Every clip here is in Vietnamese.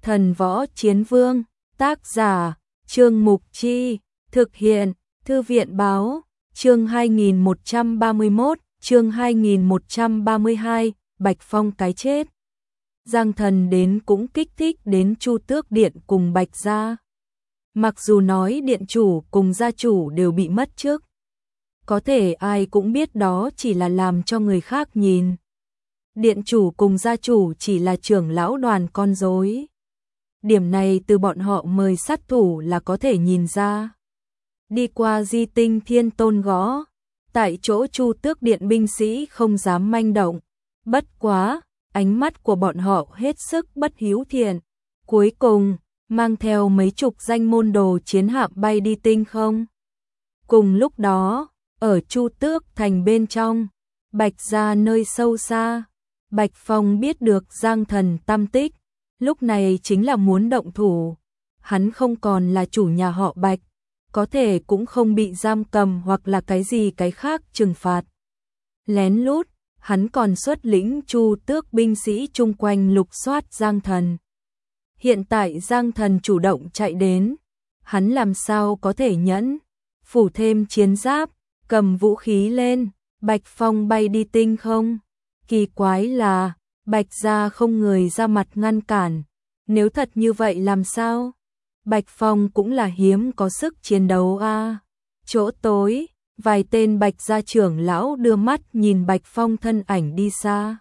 Thần Võ Chiến Vương, tác giả, Trương Mục Chi, thực hiện, Thư viện Báo, chương 2131, chương 2132, Bạch Phong cái chết. Giang Thần đến cũng kích thích đến Chu Tước Điện cùng Bạch gia. Mặc dù nói điện chủ cùng gia chủ đều bị mất chức, có thể ai cũng biết đó chỉ là làm cho người khác nhìn. Điện chủ cùng gia chủ chỉ là trưởng lão đoàn con rối. Điểm này từ bọn họ mời sát thủ là có thể nhìn ra. Đi qua di tinh thiên tôn gõ, tại chỗ Chu Tước Điện binh sĩ không dám manh động. Bất quá, ánh mắt của bọn họ hết sức bất hiếu thiện. Cuối cùng, mang theo mấy chục danh môn đồ chiến hạm bay đi tinh không. Cùng lúc đó, ở Chu Tước thành bên trong, Bạch gia nơi sâu xa, Bạch Phong biết được Giang Thần tâm tích, lúc này chính là muốn động thủ. Hắn không còn là chủ nhà họ Bạch, có thể cũng không bị giam cầm hoặc là cái gì cái khác trừng phạt. Lén lút, hắn còn xuất lĩnh Chu Tước binh sĩ chung quanh lục soát Giang Thần. Hiện tại Giang Thần chủ động chạy đến, hắn làm sao có thể nhẫn, phủ thêm chiến giáp, cầm vũ khí lên, Bạch Phong bay đi tinh không. Kỳ quái là, Bạch gia không người ra mặt ngăn cản, nếu thật như vậy làm sao? Bạch Phong cũng là hiếm có sức chiến đấu a. Chỗ tối, vài tên Bạch gia trưởng lão đưa mắt nhìn Bạch Phong thân ảnh đi xa.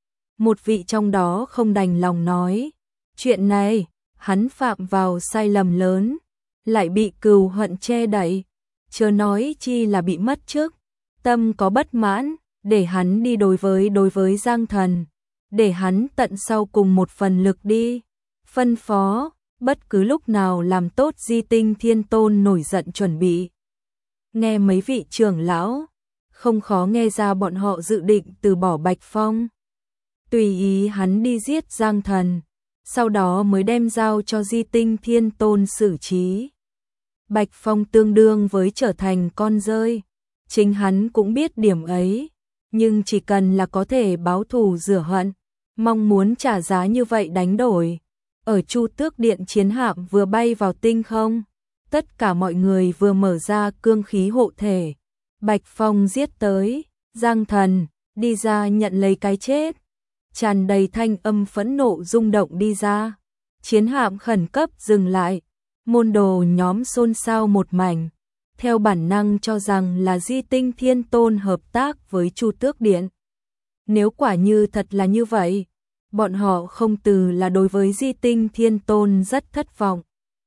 Một vị trong đó không đành lòng nói, chuyện này, hắn phạm vào sai lầm lớn, lại bị cừu hận che đậy, chớ nói chi là bị mất chức, tâm có bất mãn, để hắn đi đối với Giang Thần, để hắn tận sau cùng một phần lực đi, phân phó, bất cứ lúc nào làm tốt di tinh thiên tôn nổi giận chuẩn bị. Nghe mấy vị trưởng lão, không khó nghe ra bọn họ dự định từ bỏ Bạch Phong. Tùy ý hắn đi giết Giang Thần, sau đó mới đem giao cho di tinh thiên tôn xử trí. Bạch Phong tương đương với trở thành con rơi, chính hắn cũng biết điểm ấy, nhưng chỉ cần là có thể báo thù rửa hận, mong muốn trả giá như vậy đánh đổi. Ở Chu Tước Điện chiến hạm vừa bay vào tinh không, tất cả mọi người vừa mở ra cương khí hộ thể. Bạch Phong giết tới, Giang Thần, đi ra nhận lấy cái chết. Tràn đầy thanh âm phẫn nộ rung động đi ra. Chiến hạm khẩn cấp dừng lại, môn đồ nhóm xôn xao một mảnh. Theo bản năng cho rằng là di tinh thiên tôn hợp tác với Chu Tước Điện. Nếu quả như thật là như vậy, bọn họ không từ là đối với di tinh thiên tôn rất thất vọng.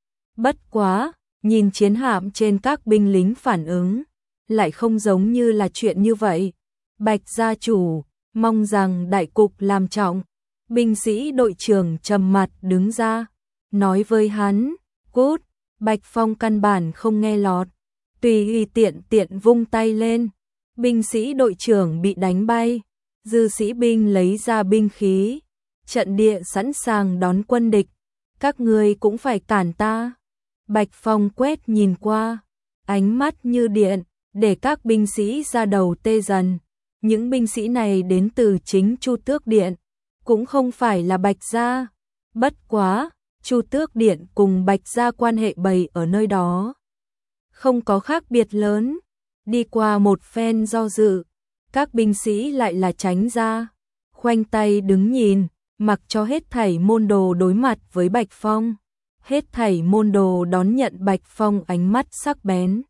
Bất quá, nhìn chiến hạm trên các binh lính phản ứng, lại không giống như là chuyện như vậy. Bạch gia chủ, mong rằng đại cục làm trọng. Binh sĩ đội trưởng trầm mặt đứng ra, nói với hắn, cút. Bạch Phong căn bản không nghe lọt, tùy tiện vung tay lên, binh sĩ đội trưởng bị đánh bay, dư sĩ binh lấy ra binh khí, trận địa sẵn sàng đón quân địch, các ngươi cũng phải cản ta. Bạch Phong quét nhìn qua, ánh mắt như điện, để các binh sĩ ra đầu tê dần. Những binh sĩ này đến từ chính Chu Tước Điện, cũng không phải là Bạch gia. Bất quá, Chu Tước Điện cùng Bạch gia quan hệ bày ở nơi đó không có khác biệt lớn. Đi qua một phen do dự, các binh sĩ lại là tránh ra, khoanh tay đứng nhìn, mặc cho hết thảy môn đồ đối mặt với Bạch Phong. Hết thảy môn đồ đón nhận Bạch Phong ánh mắt sắc bén,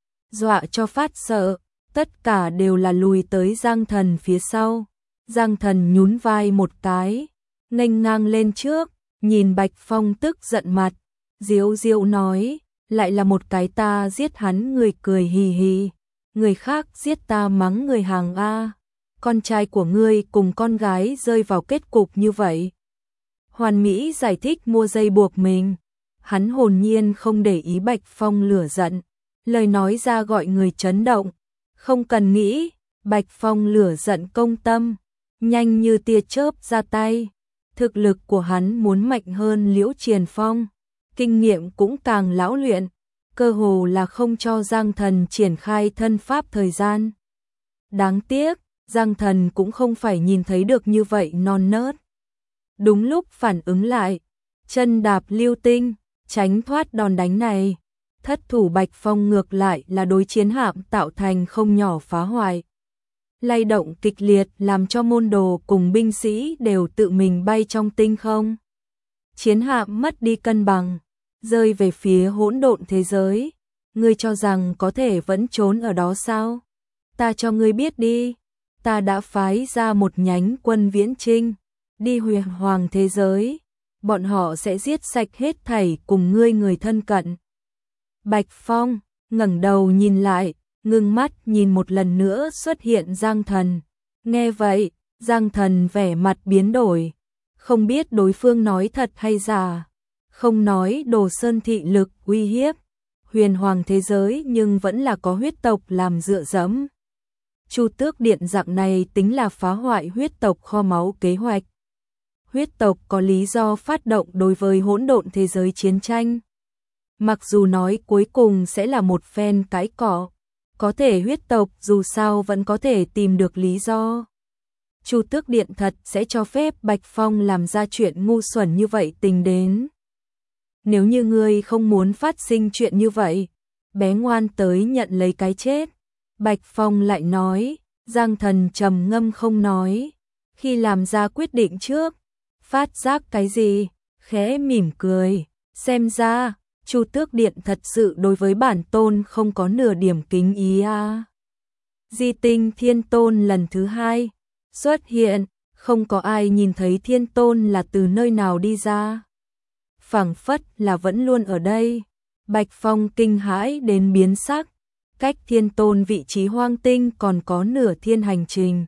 dọa cho phát sợ, tất cả đều là lùi tới Giang Thần phía sau. Giang Thần nhún vai một cái, nghênh ngang lên trước, nhìn Bạch Phong tức giận mặt, diếu diếu nói, lại là một cái ta giết hắn người cười hì hì, người khác giết ta mắng người hàng a. Con trai của ngươi cùng con gái rơi vào kết cục như vậy. Hoàn Mỹ giải thích mua dây buộc mình, hắn hồn nhiên không để ý Bạch Phong lửa giận, lời nói ra gọi người chấn động. Không cần nghĩ, Bạch Phong lửa giận công tâm, nhanh như tia chớp ra tay. Thực lực của hắn muốn mạnh hơn Liễu Triền Phong, kinh nghiệm cũng càng lão luyện, cơ hồ là không cho Giang Thần triển khai thân pháp thời gian. Đáng tiếc, Giang Thần cũng không phải nhìn thấy được như vậy non nớt. Đúng lúc phản ứng lại, chân đạp lưu tinh, tránh thoát đòn đánh này. Thất thủ Bạch Phong ngược lại là đối chiến hạm tạo thành không nhỏ phá hoại. Lay động kịch liệt làm cho môn đồ cùng binh sĩ đều tự mình bay trong tinh không. Chiến hạm mất đi cân bằng, rơi về phía hỗn độn thế giới. Ngươi cho rằng có thể vẫn trốn ở đó sao? Ta cho ngươi biết đi, ta đã phái ra một nhánh quân viễn chinh, đi huyền hoàng thế giới. Bọn họ sẽ giết sạch hết thảy cùng ngươi người thân cận. Bạch Phong ngẩng đầu nhìn lại, ngưng mắt nhìn một lần nữa xuất hiện Giang Thần. Nghe vậy, Giang Thần vẻ mặt biến đổi, không biết đối phương nói thật hay giả. Không nói Đồ Sơn thị lực uy hiếp huyền hoàng thế giới, nhưng vẫn là có huyết tộc làm dựa dẫm. Chu Tước Điện dạng này tính là phá hoại huyết tộc kho máu kế hoạch. Huyết tộc có lý do phát động đối với hỗn độn thế giới chiến tranh. Mặc dù nói cuối cùng sẽ là một phen cãi cọ, có thể huyết tộc dù sao vẫn có thể tìm được lý do. Chu Tước Điện thật sẽ cho phép Bạch Phong làm ra chuyện ngu xuẩn như vậy tình đến. Nếu như ngươi không muốn phát sinh chuyện như vậy, bé ngoan tới nhận lấy cái chết. Bạch Phong lại nói. Giang Thần trầm ngâm không nói. Khi làm ra quyết định trước, phát giác cái gì, khẽ mỉm cười. Xem ra, Chu Tước Điện thật sự đối với bản tôn không có nửa điểm kính ý à. Di Tinh Thiên Tôn lần thứ 2 xuất hiện, không có ai nhìn thấy Thiên Tôn là từ nơi nào đi ra. Phảng phất là vẫn luôn ở đây. Bạch Phong kinh hãi đến biến sắc, cách Thiên Tôn vị trí hoang tinh còn có nửa thiên hành trình.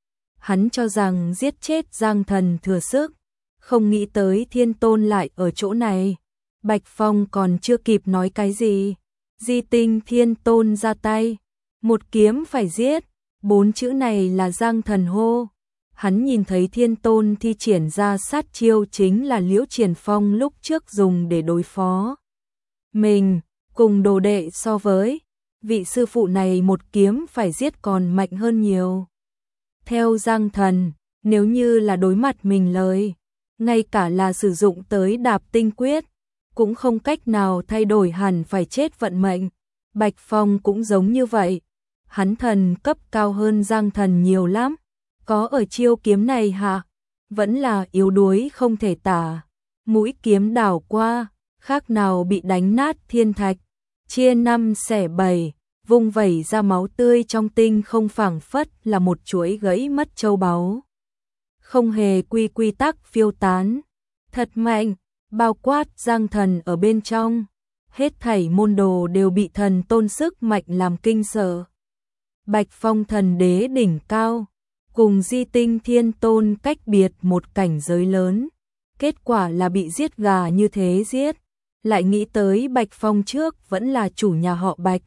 Hắn cho rằng giết chết Giang Thần thừa sức, không nghĩ tới Thiên Tôn lại ở chỗ này. Bạch Phong còn chưa kịp nói cái gì, Di Tinh Thiên Tôn ra tay, một kiếm phải giết. 4 chữ này là Giang Thần hô. Hắn nhìn thấy Thiên Tôn thi triển ra sát chiêu chính là Liễu Triển Phong lúc trước dùng để đối phó mình, cùng đồ đệ so với vị sư phụ này một kiếm phải giết còn mạnh hơn nhiều. Theo Giang Thần, nếu như là đối mặt mình lời, ngay cả là sử dụng tới Đạp Tinh Quyết, cũng không cách nào thay đổi hẳn phải chết vận mệnh. Bạch Phong cũng giống như vậy, hắn thần cấp cao hơn Giang Thần nhiều lắm, có ở chiêu kiếm này hả? Vẫn là yếu đuối không thể tả. Mũi kiếm đảo qua, khác nào bị đánh nát thiên thạch, chia 5 xẻ 7, vung vẩy ra máu tươi trong tinh không, phảng phất là một chuỗi gãy mất châu báu. Không hề quy tắc phiêu tán, thật mạnh, bao quát Giang Thần ở bên trong. Hết thảy môn đồ đều bị thần tôn sức mạnh làm kinh sợ. Bạch Phong thần đế đỉnh cao, cùng Di Tinh Thiên Tôn cách biệt một cảnh giới lớn. Kết quả là bị giết gà như thế giết. Lại nghĩ tới Bạch Phong trước vẫn là chủ nhà họ Bạch.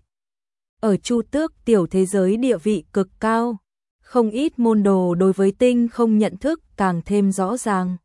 Ở Chu Tước tiểu thế giới địa vị cực cao. Không ít môn đồ đối với tinh không nhận thức càng thêm rõ ràng.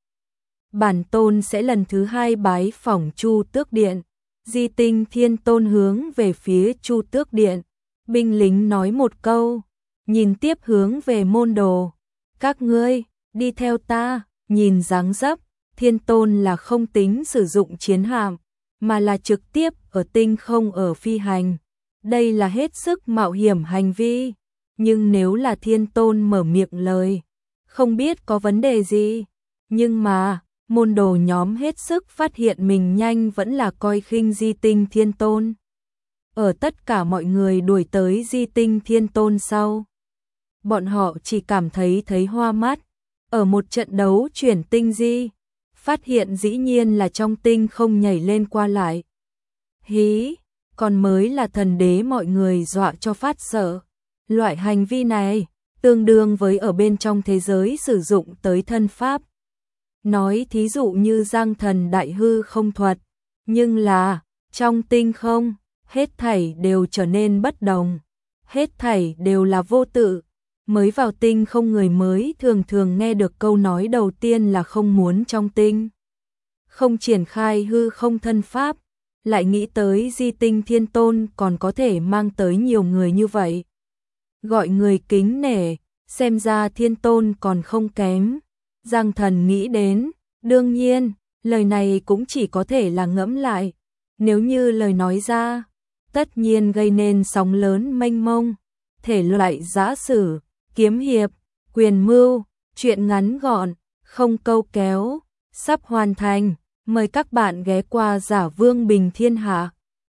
Bản tôn sẽ lần thứ 2 bái phỏng Chu Tước Điện. Di Tinh Thiên Tôn hướng về phía Chu Tước Điện. Binh lính nói một câu, nhìn tiếp hướng về môn đồ. Các ngươi, đi theo ta. Nhìn dáng dấp, Thiên Tôn là không tính sử dụng chiến hạm, mà là trực tiếp ở tinh không ở phi hành. Đây là hết sức mạo hiểm hành vi. Nhưng nếu là Thiên Tôn mở miệng lời, không biết có vấn đề gì. Nhưng mà, môn đồ nhóm hết sức phát hiện mình nhanh vẫn là coi khinh Di Tinh Thiên Tôn. Ở tất cả mọi người đuổi tới Di Tinh Thiên Tôn sau, bọn họ chỉ cảm thấy hoa mắt. Ở một trận đấu chuyển tinh di, phát hiện dĩ nhiên là trong tinh không nhảy lên qua lại. Hí, còn mới là thần đế, mọi người dọa cho phát sợ. Loại hành vi này tương đương với ở bên trong thế giới sử dụng tới thân pháp. Nói thí dụ như Giang Thần đại hư không thuật, nhưng là trong tinh không, hết thảy đều trở nên bất đồng, hết thảy đều là vô tự. Mới vào tinh không người mới thường nghe được câu nói đầu tiên là không muốn trong tinh không triển khai hư không thân pháp, lại nghĩ tới Di Tinh Thiên Tôn còn có thể mang tới nhiều người như vậy, gọi người kính nể, xem ra Thiên Tôn còn không kém. Giang Thần nghĩ đến, đương nhiên, lời này cũng chỉ có thể là ngẫm lại, nếu như lời nói ra, tất nhiên gây nên sóng lớn mênh mông, thể loại giã sử, kiếm hiệp, quyền mưu, truyện ngắn gọn, không câu kéo, sắp hoàn thành, mời các bạn ghé qua Giả Vương Bình Thiên Hạ.